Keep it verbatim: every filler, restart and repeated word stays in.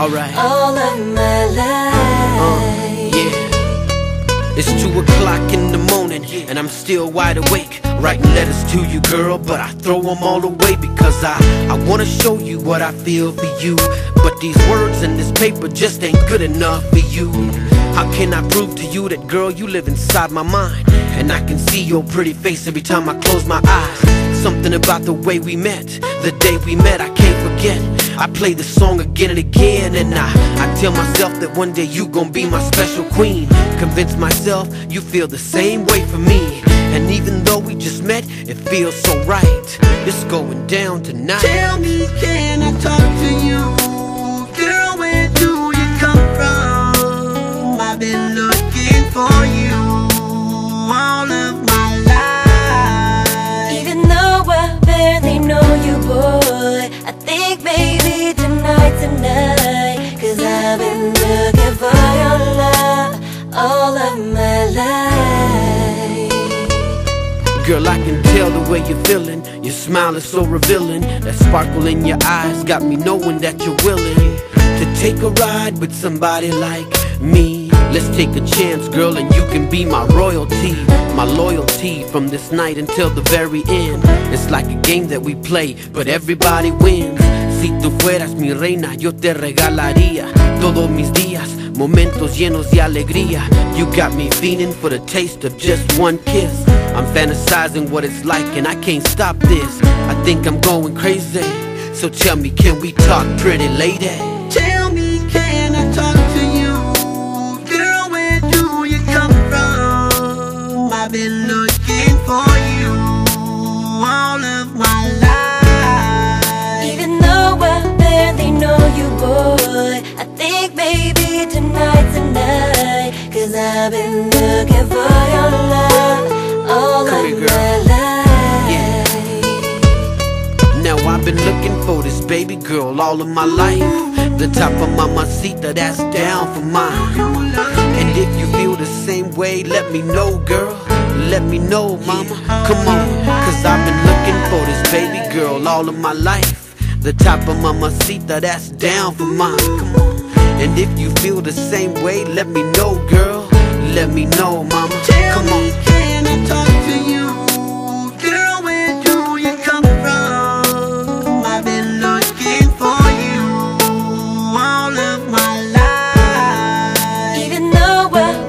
Alright. all of my life. Uh, yeah. It's two o'clock in the morning and I'm still wide awake, writing letters to you, girl, but I throw them all away because I, I wanna show you what I feel for you. But these words in this paper just ain't good enough for you. How can I prove to you that, girl, you live inside my mind? And I can see your pretty face every time I close my eyes. Something about the way we met, the day we met, I can't forget. I play the song again and again, and I, I tell myself that one day you gon' be my special queen. Convince myself you feel the same way for me. And even though we just met, it feels so right. It's going down tonight. Tell me, can I talk to you? Girl, where do you come from? I've been looking for you all of my life. Even though I barely know you, boy, I think maybe tonight's the night. Cause I've been looking for your love all of my life. Girl, I can tell the way you're feeling. Your smile is so revealing. That sparkle in your eyes got me knowing that you're willing to take a ride with somebody like me. Let's take a chance, girl, and you can be my royalty, my loyalty from this night until the very end. It's like a game that we play, but everybody wins. Si tú fueras mi reina, yo te regalaría todos mis días, momentos llenos de alegría. You got me fiending for the taste of just one kiss. I'm fantasizing what it's like and I can't stop this. I think I'm going crazy. So tell me, can we talk, pretty lady? Tell me, can I talk to you? Girl, where do you come from? I've been looking for you all of my life. Even though I barely know you, boy, I think maybe tonight's the night. Cause I've been looking for your love all Come of here, girl. my life. Yeah. Now I've been looking for this baby girl all of my life. The top of my mamacita, that's down for mine. And if you feel the same way, let me know, girl. Let me know, mama. Come on, cause I've been looking for this baby girl all of my life. The top of my mamacita, that's down for mine. Come on. And if you feel the same way, let me know, girl. Let me know, mama. Come on. Can I talk to you? Girl, where do you come from? I've been looking for you all of my life. Even though I